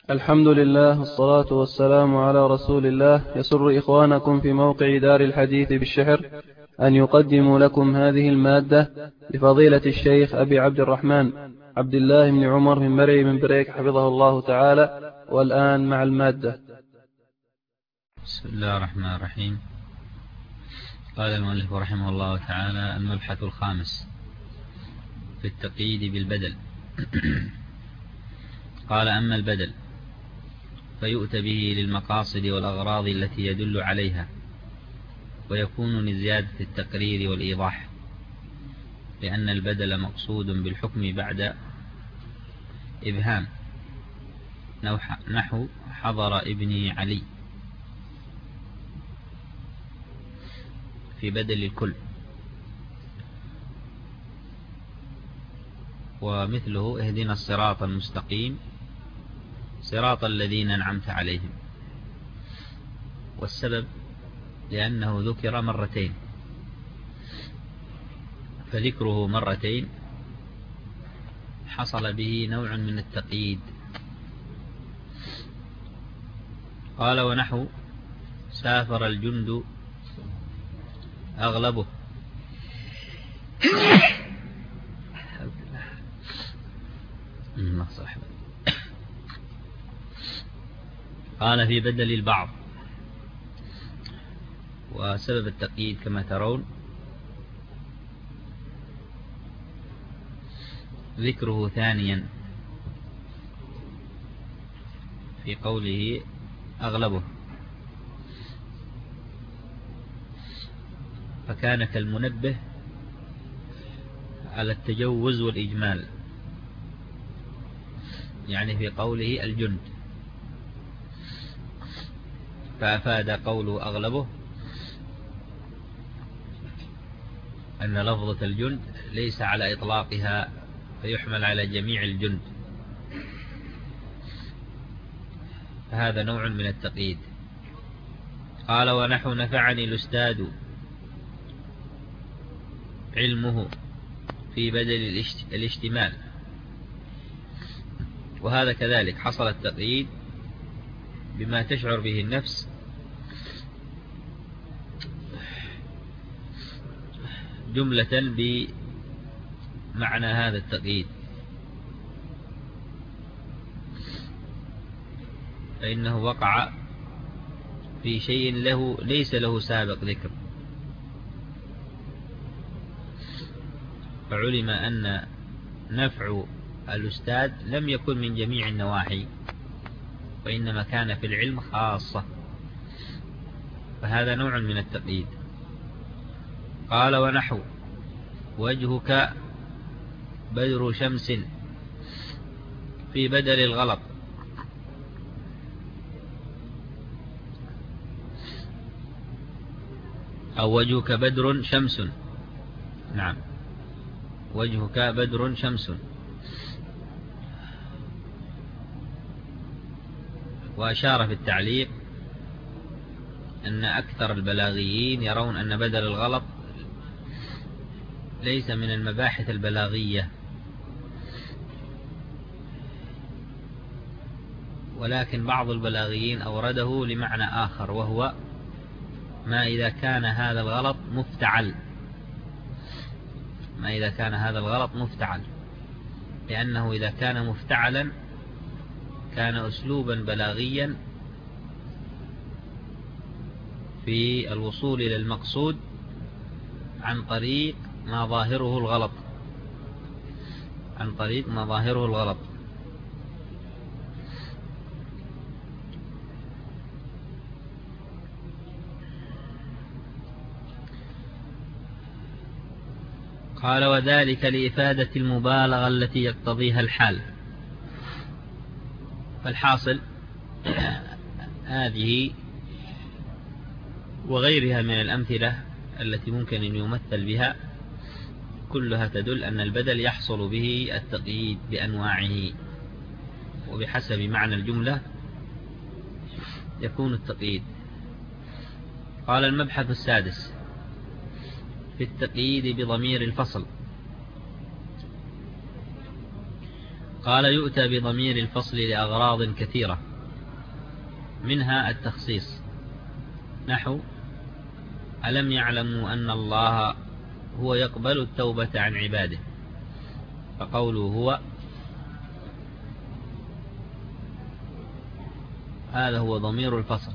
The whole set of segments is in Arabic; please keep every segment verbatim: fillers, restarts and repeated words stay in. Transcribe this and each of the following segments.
الحمد لله والصلاة والسلام على رسول الله. يسر إخوانكم في موقع دار الحديث بالشحر أن يقدموا لكم هذه المادة لفضيلة الشيخ أبي عبد الرحمن عبد الله بن عمر من مرعي من بريك حفظه الله تعالى. والآن مع المادة. بسم الله الرحمن الرحيم. قال المؤلف رحمه الله تعالى: المبحث الخامس في التقييد بالبدل. قال: أما البدل فيؤتى به للمقاصد والأغراض التي يدل عليها، ويكون لزيادة التقرير والإيضاح، لأن البدل مقصود بالحكم بعد إبهام، نحو حضر ابني علي في بدل الكل، ومثله اهدنا الصراط المستقيم صراط الذين أنعمت عليهم. والسبب لأنه ذكر مرتين، فذكره مرتين حصل به نوع من التقييد. قال: ونحو سافر الجند أغلبه قال: في بدل البعض. وسبب التقييد كما ترون ذكره ثانيا في قوله أغلبه، فكان كالمنبه على التجوز والإجمال، يعني في قوله الجند، فأفاد قوله أغلبه أن لفظة الجند ليس على إطلاقها، فيحمل على جميع الجند، فهذا نوع من التقييد. قال: ونحو نفعني الأستاذ علمه في بدل الاشتمال، وهذا كذلك حصل التقييد بما تشعر به النفس جملة بمعنى هذا التقييد، فإنه وقع في شيء له ليس له سابق ذكر، فعلم أن نفع الأستاذ لم يكن من جميع النواحي، وإنما كان في العلم خاصة، فهذا نوع من التقييد. قال: ونحو وجهك بدر شمس في بدل الغلط، أو وجهك بدر شمس، نعم وجهك بدر شمس. وأشار في التعليق أن أكثر البلاغيين يرون أن بدل الغلط ليس من المباحث البلاغية، ولكن بعض البلاغيين أورده لمعنى آخر، وهو ما إذا كان هذا الغلط مفتعل، ما إذا كان هذا الغلط مفتعل، لأنه إذا كان مفتعلا كان أسلوبا بلاغيا في الوصول إلى المقصود عن طريق ما ظاهره الغلط، عن طريق ما ظاهره الغلط. قال: وذلك لإفادة المبالغة التي يقتضيها الحال. فالحاصل هذه وغيرها من الأمثلة التي ممكن أن يمثل بها كلها تدل أن البدل يحصل به التقييد بأنواعه، وبحسب معنى الجملة يكون التقييد. قال: المبحث السادس في التقييد بضمير الفصل. قال يؤتى بضمير الفصل لأغراض كثيرة، منها التخصيص، نحو ألم يعلموا أن الله هو يقبل التوبة عن عباده، فقوله هو هذا هو ضمير الفصل،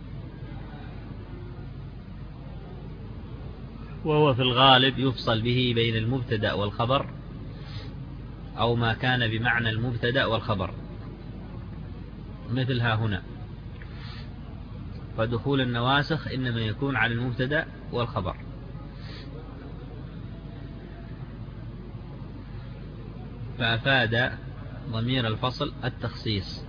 وهو في الغالب يفصل به بين المبتدأ والخبر أو ما كان بمعنى المبتدأ والخبر، مثلها هنا، فدخول النواسخ إنما يكون على المبتدأ والخبر. فأفاد ضمير الفصل التخصيص.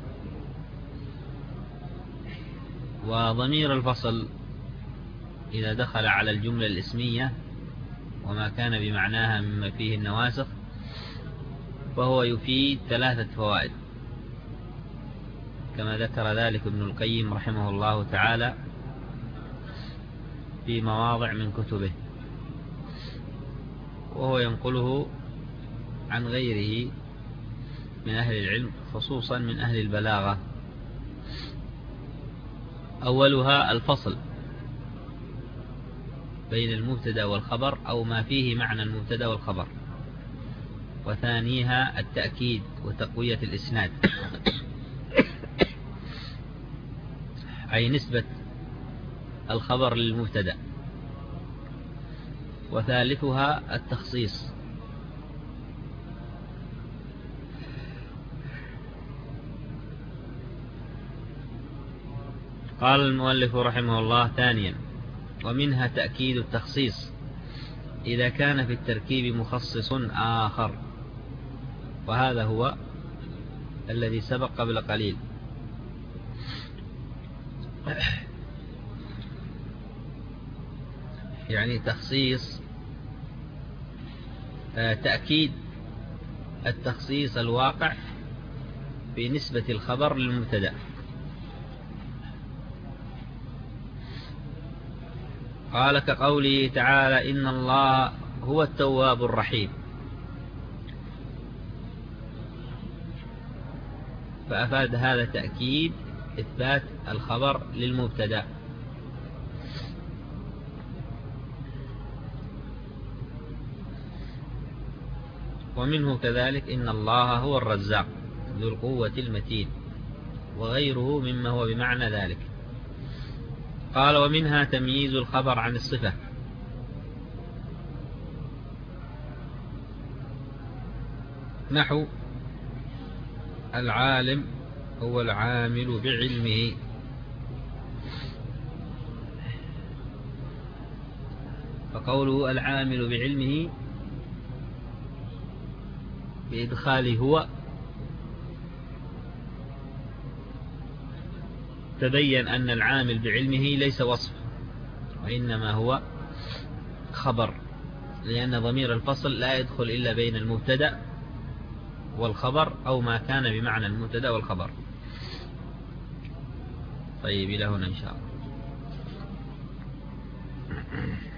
وضمير الفصل إذا دخل على الجملة الاسمية وما كان بمعناها مما فيه النواسخ فهو يفيد ثلاثة فوائد، كما ذكر ذلك ابن القيم رحمه الله تعالى في مواضع من كتبه، وهو ينقله عن غيره من أهل العلم خصوصا من أهل البلاغة. أولها الفصل بين المبتدأ والخبر أو ما فيه معنى المبتدأ والخبر، وثانيها التأكيد وتقوية الإسناد أي نسبة الخبر للمبتدأ، وثالثها التخصيص. قال المؤلف رحمه الله ثانيا ومنها تأكيد التخصيص إذا كان في التركيب مخصص آخر، وهذا هو الذي سبق قبل قليل. يعني تخصيص تأكيد التخصيص الواقع بنسبة الخبر للمبتدأ. قال كقوله تعالى إن الله هو التواب الرحيم، فأفاد هذا تأكيد إثبات الخبر للمبتدأ. ومنه كذلك إن الله هو الرزاق ذو القوة المتين، وغيره مما هو بمعنى ذلك. قال ومنها تمييز الخبر عن الصفة، نحو العالم هو العامل بعلمه، فقوله العامل بعلمه بإدخال هو تبين أن العامل بعلمه ليس وصف وإنما هو خبر، لأن ضمير الفصل لا يدخل إلا بين المبتدأ والخبر أو ما كان بمعنى المبتدأ والخبر. طيب إلى هنا إن شاء الله.